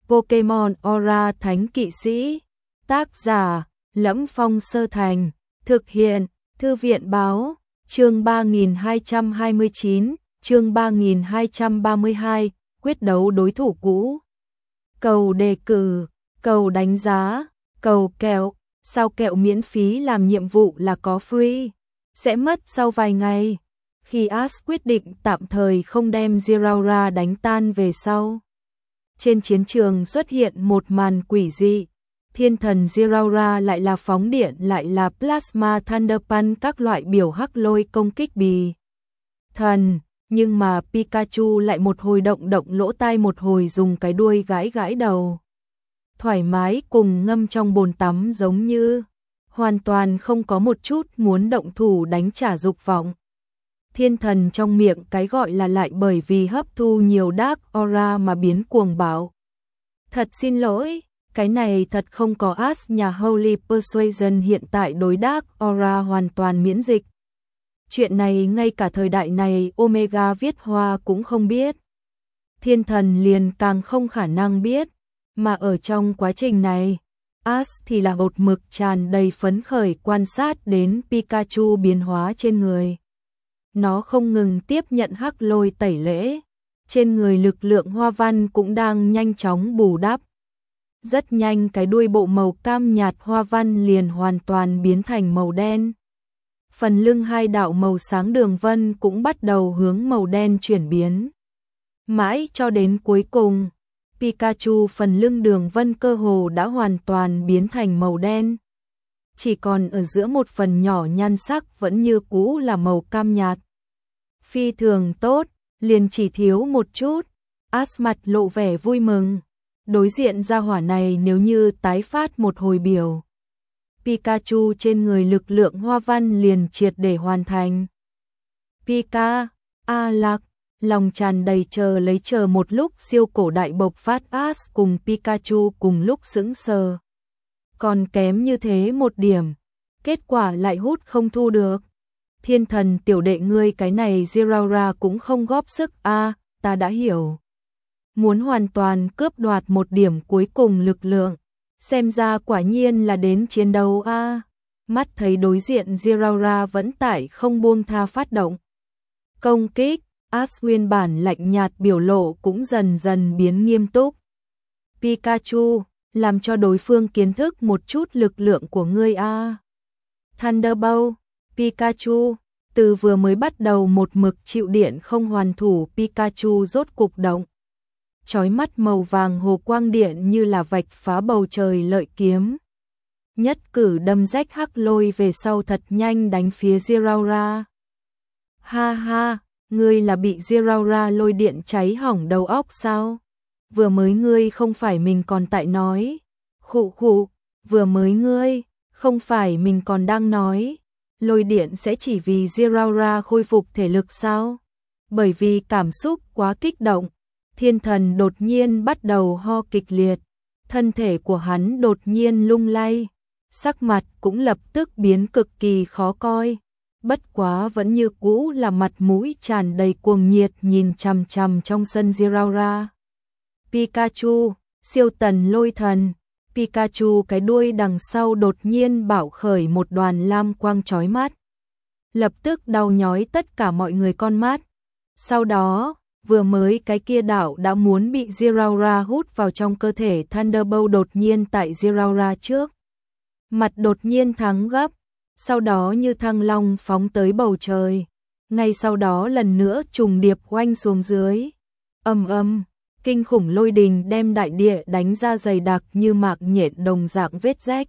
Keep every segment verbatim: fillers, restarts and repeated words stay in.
Pokemon Aura Thánh Kỵ Sĩ. Tác giả: Lẫm Phong Sơ Thành. Thực hiện: Thư viện báo. Chương ba nghìn hai trăm hai mươi chín, chương ba nghìn hai trăm ba mươi hai, quyết đấu đối thủ cũ. Cầu đề cử, cầu đánh giá, cầu kẹo, sao kẹo miễn phí làm nhiệm vụ là có free, sẽ mất sau vài ngày. Khi Ash quyết định tạm thời không đem Zeraora đánh tan về sau, trên chiến trường xuất hiện một màn quỷ dị. Thiên thần Zeraora lại là phóng điện lại là Plasma Thunder Punch, các loại biểu hắc lôi công kích bì thần, nhưng mà Pikachu lại một hồi động động lỗ tai, một hồi dùng cái đuôi gãi gãi đầu. Thoải mái cùng ngâm trong bồn tắm, giống như hoàn toàn không có một chút muốn động thủ đánh trả dục vọng. Thiên thần trong miệng cái gọi là lại bởi vì hấp thu nhiều Dark Aura mà biến cuồng bạo. Thật xin lỗi, cái này thật không có. Ash nhà Holy Persuasion hiện tại đối Dark Aura hoàn toàn miễn dịch. Chuyện này ngay cả thời đại này Omega viết hoa cũng không biết. Thiên thần liền càng không khả năng biết. Mà ở trong quá trình này, Ash thì là bột mực tràn đầy phấn khởi quan sát đến Pikachu biến hóa trên người. Nó không ngừng tiếp nhận hắc lôi tẩy lễ. Trên người lực lượng hoa văn cũng đang nhanh chóng bù đắp. Rất nhanh cái đuôi bộ màu cam nhạt hoa văn liền hoàn toàn biến thành màu đen. Phần lưng hai đạo màu sáng đường vân cũng bắt đầu hướng màu đen chuyển biến. Mãi cho đến cuối cùng, Pikachu phần lưng đường vân cơ hồ đã hoàn toàn biến thành màu đen. Chỉ còn ở giữa một phần nhỏ nhan sắc vẫn như cũ là màu cam nhạt. Phi thường tốt, liền chỉ thiếu một chút. Ash mặt lộ vẻ vui mừng. Đối diện gia hỏa này nếu như tái phát một hồi biểu, Pikachu trên người lực lượng hoa văn liền triệt để hoàn thành. Pika, A Lạc, lòng tràn đầy chờ lấy chờ một lúc siêu cổ đại bộc phát. Ash cùng Pikachu cùng lúc sững sờ. Còn kém như thế một điểm, kết quả lại hút không thu được. Thiên thần tiểu đệ ngươi, cái này Zeraora cũng không góp sức a, à, ta đã hiểu. Muốn hoàn toàn cướp đoạt một điểm cuối cùng lực lượng, xem ra quả nhiên là đến chiến đấu a. À. Mắt thấy đối diện Zeraora vẫn tại không buông tha phát động công kích, Ash nguyên bản lạnh nhạt biểu lộ cũng dần dần biến nghiêm túc. Pikachu, làm cho đối phương kiến thức một chút lực lượng của ngươi a. À. Thunderbolt, Pikachu, từ vừa mới bắt đầu một mực chịu điện không hoàn thủ, Pikachu rốt cục động. Chói mắt màu vàng hồ quang điện như là vạch phá bầu trời lợi kiếm. Nhất cử đâm rách hắc lôi về sau thật nhanh đánh phía Zeraora. Ha ha, ngươi là bị Zeraora lôi điện cháy hỏng đầu óc sao? Vừa mới ngươi không phải mình còn tại nói. Khụ khụ, vừa mới ngươi, không phải mình còn đang nói. Lôi điện sẽ chỉ vì Zeraora khôi phục thể lực sao? Bởi vì cảm xúc quá kích động, thiên thần đột nhiên bắt đầu ho kịch liệt. Thân thể của hắn đột nhiên lung lay. Sắc mặt cũng lập tức biến cực kỳ khó coi. Bất quá vẫn như cũ là mặt mũi tràn đầy cuồng nhiệt nhìn chằm chằm trong sân Zeraora. Pikachu, siêu tần lôi thần. Pikachu cái đuôi đằng sau đột nhiên bạo khởi một đoàn lam quang chói mắt. Lập tức đau nhói tất cả mọi người con mắt. Sau đó, vừa mới cái kia đạo đã muốn bị Zeraora hút vào trong cơ thể Thunderbolt đột nhiên tại Zeraora trước. Mặt đột nhiên thắng gấp, sau đó như thăng long phóng tới bầu trời. Ngay sau đó lần nữa trùng điệp oanh xuống dưới. Ầm ầm. Kinh khủng lôi đình đem đại địa đánh ra dày đặc như mạc nhện đồng dạng vết rách.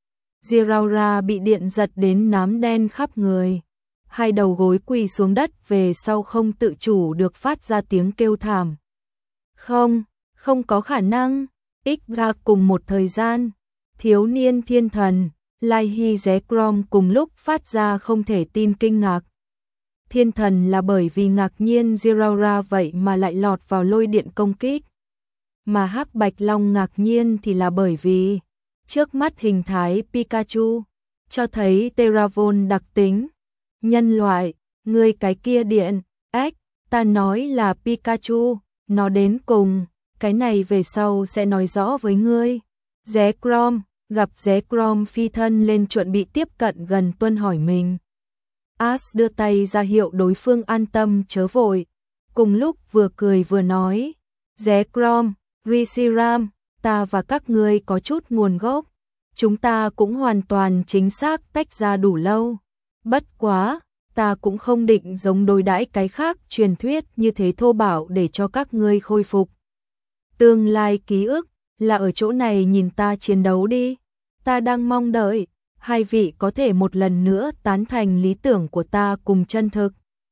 Zeraora bị điện giật đến nám đen khắp người. Hai đầu gối quỳ xuống đất về sau không tự chủ được phát ra tiếng kêu thảm. Không, không có khả năng. X-ga cùng một thời gian, thiếu niên thiên thần, Lai Hy Zé Crom cùng lúc phát ra không thể tin kinh ngạc. Thiên thần là bởi vì ngạc nhiên Zeraora vậy mà lại lọt vào lôi điện công kích. Mà Hắc Bạch Long ngạc nhiên thì là bởi vì trước mắt hình thái Pikachu cho thấy Terravon đặc tính. Nhân loại, ngươi cái kia điện, ếch, ta nói là Pikachu, nó đến cùng cái này về sau sẽ nói rõ với ngươi. Zekrom, gặp Zekrom phi thân lên chuẩn bị tiếp cận gần Tuân hỏi mình. As đưa tay ra hiệu đối phương an tâm chớ vội, cùng lúc vừa cười vừa nói, Zekrom, Reshiram, ta và các ngươi có chút nguồn gốc, chúng ta cũng hoàn toàn chính xác tách ra đủ lâu. Bất quá, ta cũng không định giống đối đãi cái khác truyền thuyết như thế thô bạo để cho các ngươi khôi phục tương lai ký ức, là ở chỗ này nhìn ta chiến đấu đi. Ta đang mong đợi hai vị có thể một lần nữa tán thành lý tưởng của ta cùng chân thực.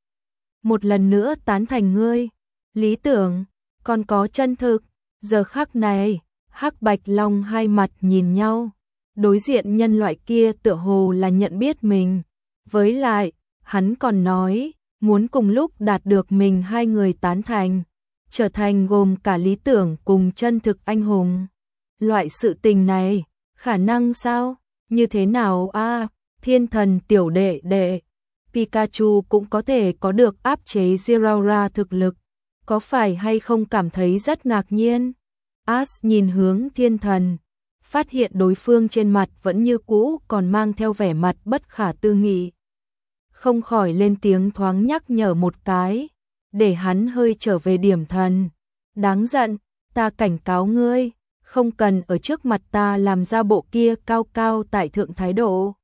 Một lần nữa tán thành ngươi, lý tưởng, còn có chân thực. Giờ khắc này, Hắc Bạch Long hai mặt nhìn nhau, đối diện nhân loại kia tựa hồ là nhận biết mình. Với lại, hắn còn nói, muốn cùng lúc đạt được mình hai người tán thành, trở thành gồm cả lý tưởng cùng chân thực anh hùng. Loại sự tình này, khả năng sao? Như thế nào a? À, thiên thần tiểu đệ đệ, Pikachu cũng có thể có được áp chế Zeraora thực lực, có phải hay không cảm thấy rất ngạc nhiên? As nhìn hướng thiên thần, phát hiện đối phương trên mặt vẫn như cũ còn mang theo vẻ mặt bất khả tư nghị. Không khỏi lên tiếng thoáng nhắc nhở một cái, để hắn hơi trở về điểm thần. Đáng giận, ta cảnh cáo ngươi, không cần ở trước mặt ta làm ra bộ kia cao cao tại thượng thái độ.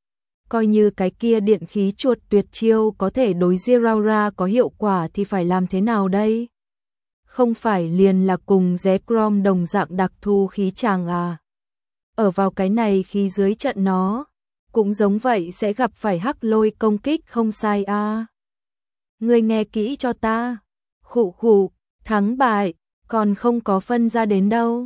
Coi như cái kia điện khí chuột tuyệt chiêu có thể đối Zeraora có hiệu quả thì phải làm thế nào đây? Không phải liền là cùng Zekrom đồng dạng đặc thù khí tràng à? Ở vào cái này khi dưới trận nó, cũng giống vậy sẽ gặp phải hắc lôi công kích không sai à? Ngươi nghe kỹ cho ta, khụ khụ, thắng bại, còn không có phân ra đến đâu.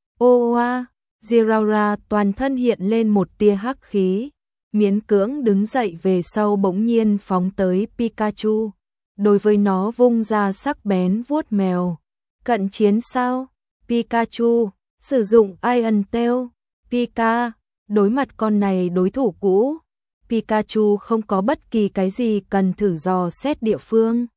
Ô oa, Zeraora toàn thân hiện lên một tia hắc khí, miễn cưỡng đứng dậy về sau bỗng nhiên phóng tới Pikachu, đối với nó vung ra sắc bén vuốt mèo. Cận chiến sao? Pikachu, sử dụng Iron Tail, Pika, đối mặt con này đối thủ cũ, Pikachu không có bất kỳ cái gì cần thử dò xét địa phương.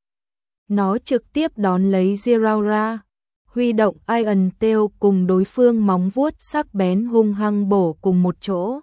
Nó trực tiếp đón lấy Zeraora, huy động Iron Tail cùng đối phương móng vuốt sắc bén hung hăng bổ cùng một chỗ.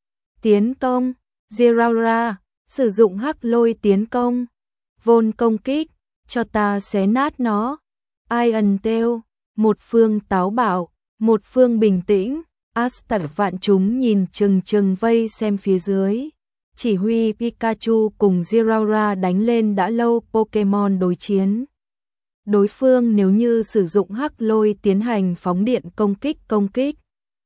Tiến công, Zeraora, sử dụng hắc lôi tiến công, vôn công kích, cho ta xé nát nó. Iron Tail, một phương táo bạo, một phương bình tĩnh, Asta vạn chúng nhìn chừng chừng vây xem phía dưới. Chỉ huy Pikachu cùng Zeraora đánh lên đã lâu Pokemon đối chiến. Đối phương nếu như sử dụng hắc lôi tiến hành phóng điện công kích công kích,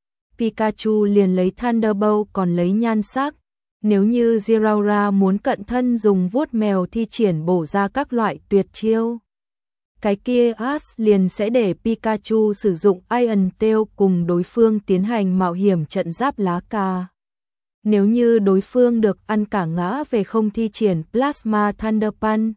Pikachu liền lấy Thunderbolt còn lấy nhan sắc. Nếu như Zeraora muốn cận thân dùng vuốt mèo thi triển bổ ra các loại tuyệt chiêu, cái kia As liền sẽ để Pikachu sử dụng Iron Tail cùng đối phương tiến hành mạo hiểm trận giáp lá cà. Nếu như đối phương được ăn cả ngã về không thi triển Plasma Thunder Punch,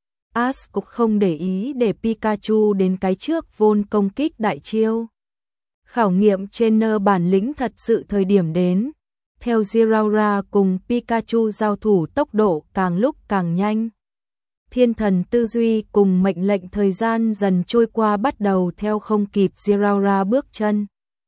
As cũng không để ý để Pikachu đến cái trước vôn công kích đại chiêu. Khảo nghiệm trainer bản lĩnh thật sự thời điểm đến, theo Zeraora cùng Pikachu giao thủ tốc độ càng lúc càng nhanh. Thiên thần tư duy cùng mệnh lệnh thời gian dần trôi qua bắt đầu theo không kịp Zeraora bước chân.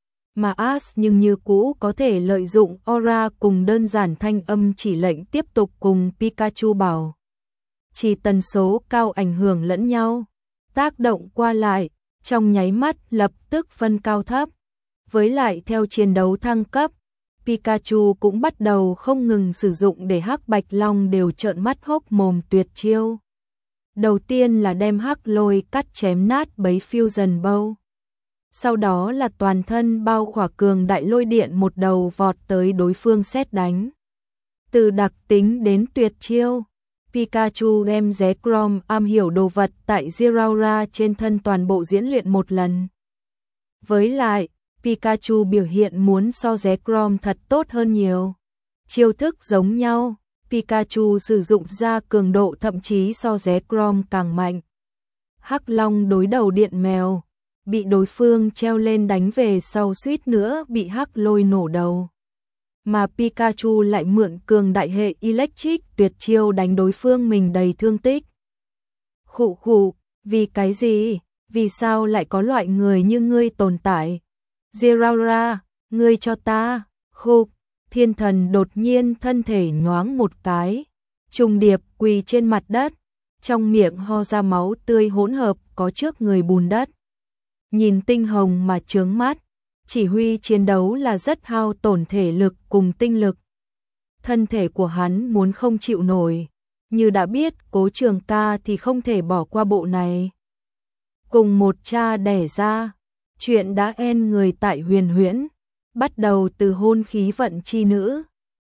Mà As nhưng như cũ có thể lợi dụng aura cùng đơn giản thanh âm chỉ lệnh tiếp tục cùng Pikachu bảo. Chỉ tần số cao ảnh hưởng lẫn nhau, tác động qua lại, trong nháy mắt lập tức phân cao thấp. Với lại theo chiến đấu thăng cấp, Pikachu cũng bắt đầu không ngừng sử dụng để Hắc Bạch Long đều trợn mắt hốc mồm tuyệt chiêu. Đầu tiên là đem hắc lôi cắt chém nát bấy Fusion Bow. Sau đó là toàn thân bao khỏa cường đại lôi điện một đầu vọt tới đối phương sét đánh. Từ đặc tính đến tuyệt chiêu, Pikachu đem Zekrom am hiểu đồ vật tại Zeraora trên thân toàn bộ diễn luyện một lần. Với lại, Pikachu biểu hiện muốn so Zekrom thật tốt hơn nhiều. Chiêu thức giống nhau, Pikachu sử dụng ra cường độ thậm chí so Zekrom càng mạnh. Hắc Long đối đầu điện mèo, bị đối phương treo lên đánh về sau suýt nữa bị hắc lôi nổ đầu. Mà Pikachu lại mượn cường đại hệ Electric tuyệt chiêu đánh đối phương mình đầy thương tích. Khụ khụ, vì cái gì? vì sao lại có loại người như ngươi tồn tại? Ziraura, ngươi cho ta, khục, thiên thần đột nhiên thân thể nhoáng một cái, trùng điệp quỳ trên mặt đất, trong miệng ho ra máu tươi hỗn hợp có trước người bùn đất. Nhìn tinh hồng mà chướng mắt, chỉ huy chiến đấu là rất hao tổn thể lực cùng tinh lực. Thân thể của hắn muốn không chịu nổi, như đã biết Cố Trường Ca thì không thể bỏ qua bộ này. Cùng một cha đẻ ra, chuyện đã en người tại Huyền Huyễn, bắt đầu từ hôn khí vận chi nữ,